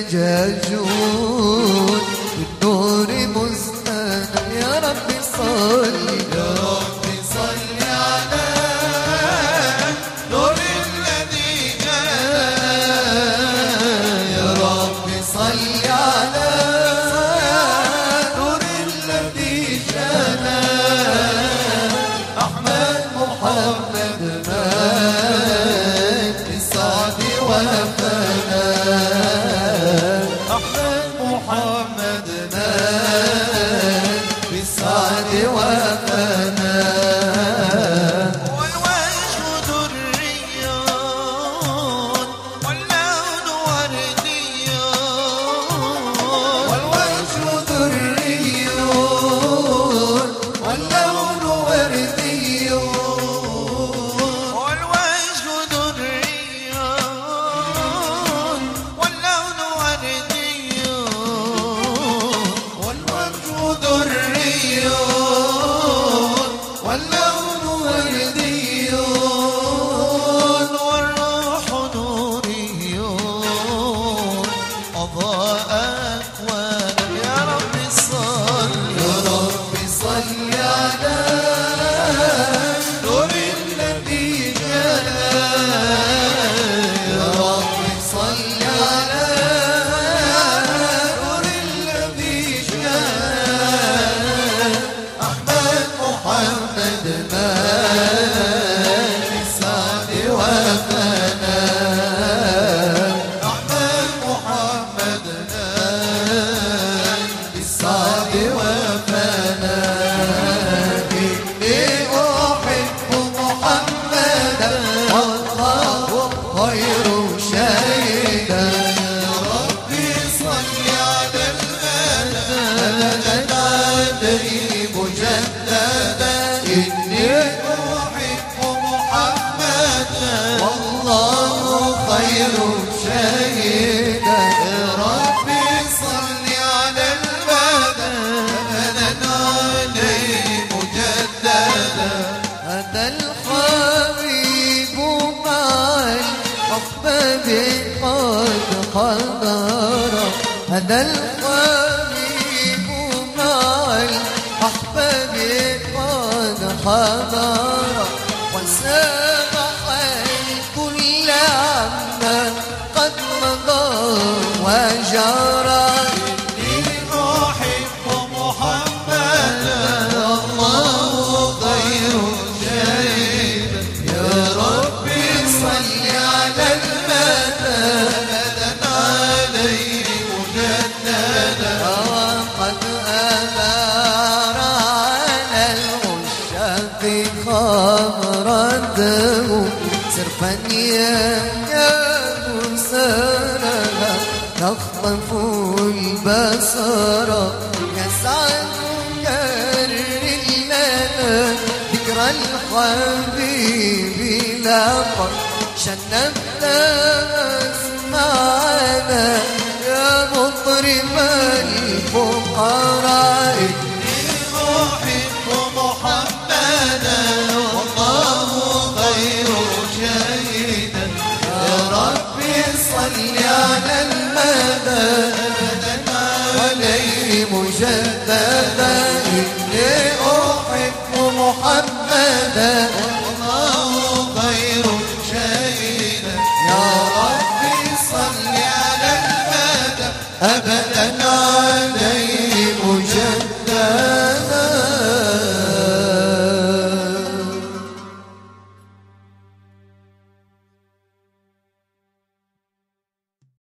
الجاجون بالنور مزدان يا رب صل يا رب صل على نور الذي جاء يا رب صل على نور الذي جاء أحمد محمد مات بالسعد والفناء أحمد محمد مات بالسعد والفناء والوجه دري واللون وردي والوجه دري واللون وردي والوجه دري واللون وردي والوجه دري واللون وردي والروح نوري أضاء أكوانا يا رب صل يا رب صل على نور الذي جاء يا رب صل على نور الذي جاء أحمد محمد مات بالسعد والفناء أحمد محمد بالسعد والفناء إني أحب محمدا والله خير شهيدا يا ربي صل على المدد عليه مجددا إني أحب محمدا والله خير شهيدا يا ربي صل على المدد عليه مجددا هذا الحبيب مع الأحباب قد حضر هذا الحبيب مع الأحباب قد حضر وسامح الكل عما قد مضى وجرى إني أحب محمدا الله خير شهيد يا ربي صل على المدد عليه مجددا قد أثار على العشاق خمرته صرفا يا مرسلها تخطف البصر يسعد كرر لنا ذكر الحبيب لقد شنفت أسمعنا يا مطرب الفقراء أحب محمدا والله خير شهيدا يا ربي صل على المدد عليه مجددا إني أحب محمدا والله خير شهيدا يا ربي صل على المدد أبدا عليه